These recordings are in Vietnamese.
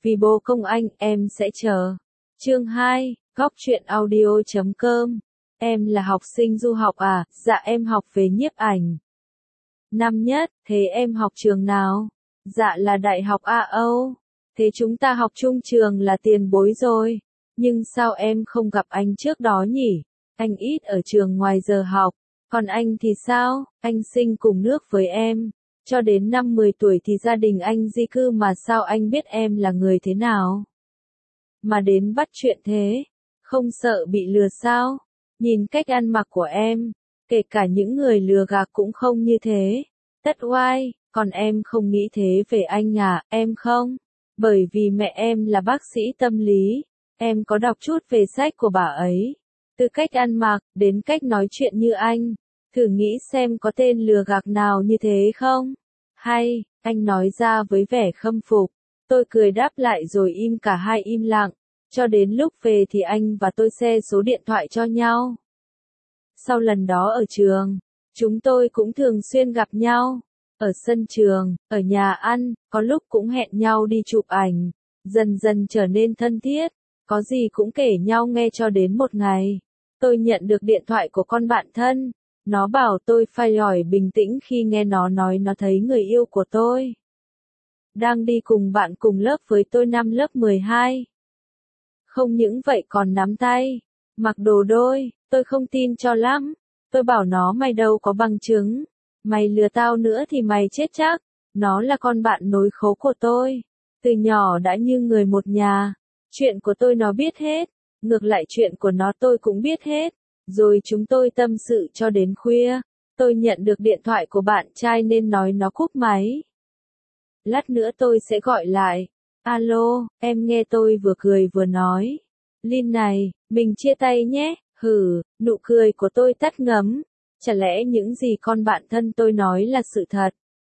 Vì bố công anh, em sẽ chờ. Chương 2, Góc truyện audio.com. Em là học sinh du học à? Dạ em học về nhiếp ảnh. Năm nhất, thế em học trường nào? Dạ là Đại học A Âu. Thế chúng ta học chung trường là tiền bối rồi. Nhưng sao em không gặp anh trước đó nhỉ? Anh ít ở trường ngoài giờ học. Còn anh thì sao? Anh sinh cùng nước với em. Cho đến năm 10 tuổi thì gia đình anh di cư mà sao anh biết em là người thế nào? Mà đến bắt chuyện thế. Không sợ bị lừa sao? Nhìn cách ăn mặc của em. Kể cả những người lừa gạt cũng không như thế. Tất oai, còn em không nghĩ thế về anh à, em không? Bởi vì mẹ em là bác sĩ tâm lý. Em có đọc chút về sách của bà ấy. Từ cách ăn mặc, đến cách nói chuyện như anh. Thử nghĩ xem có tên lừa gạt nào như thế không? Hay, anh nói ra với vẻ khâm phục. Tôi cười đáp lại rồi cả hai im lặng. Cho đến lúc về thì anh và tôi share số điện thoại cho nhau. Sau lần đó ở trường, chúng tôi cũng thường xuyên gặp nhau. Ở sân trường, ở nhà ăn, có lúc cũng hẹn nhau đi chụp ảnh. Dần dần trở nên thân thiết, có gì cũng kể nhau nghe cho đến một ngày. Tôi nhận được điện thoại của con bạn thân. Nó bảo tôi phải hỏi bình tĩnh khi nghe nó nói nó thấy người yêu của tôi đang đi cùng bạn cùng lớp với tôi năm lớp 12. Không những vậy còn nắm tay, mặc đồ đôi, tôi không tin cho lắm. Tôi bảo nó mày đâu có bằng chứng. Mày lừa tao nữa thì mày chết chắc. Nó là con bạn nối khố của tôi. Từ nhỏ đã như người một nhà. Chuyện của tôi nó biết hết. Ngược lại chuyện của nó tôi cũng biết hết. Rồi chúng tôi tâm sự cho đến khuya. Tôi nhận được điện thoại của bạn trai nên nói nó cúp máy. Lát nữa tôi sẽ gọi lại. Alo, em nghe tôi vừa cười vừa nói. Lin này, mình chia tay nhé. Hử, nụ cười của tôi tắt ngấm. Chả lẽ những gì con bạn thân tôi nói là sự thật?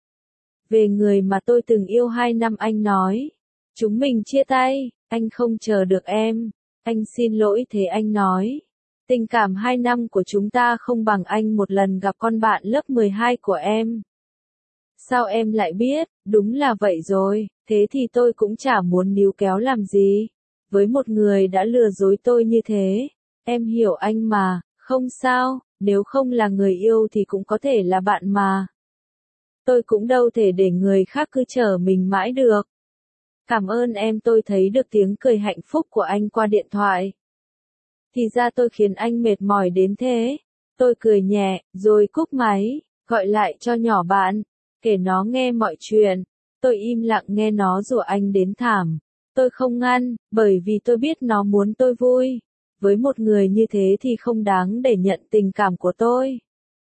Về người mà tôi từng yêu 2 năm anh nói. Chúng mình chia tay, anh không chờ được em. Anh xin lỗi thế anh nói. Tình cảm 2 năm của chúng ta không bằng anh một lần gặp con bạn lớp 12 của em. Sao em lại biết? Đúng là vậy rồi, thế thì tôi cũng chả muốn níu kéo làm gì. Với một người đã lừa dối tôi như thế. Em hiểu anh mà, không sao, nếu không là người yêu thì cũng có thể là bạn mà. Tôi cũng đâu thể để người khác cứ chờ mình mãi được. Cảm ơn em, tôi thấy được tiếng cười hạnh phúc của anh qua điện thoại. Thì ra tôi khiến anh mệt mỏi đến thế. Tôi cười nhẹ, rồi cúp máy, gọi lại cho nhỏ bạn, kể nó nghe mọi chuyện. Tôi im lặng nghe nó rủa anh đến thảm. Tôi không ngăn, bởi vì tôi biết nó muốn tôi vui. Với một người như thế thì không đáng để nhận tình cảm của tôi.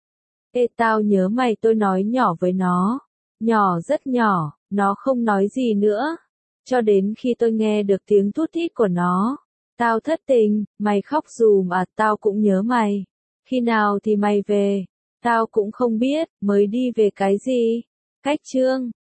Ê tao nhớ mày, tôi nói nhỏ với nó. Nhỏ rất nhỏ, nó không nói gì nữa. Cho đến khi tôi nghe được tiếng thút thít của nó. Tao thất tình, mày khóc dùm à, tao cũng nhớ mày. Khi nào thì mày về? Tao cũng không biết, mới đi về cái gì? Cách chương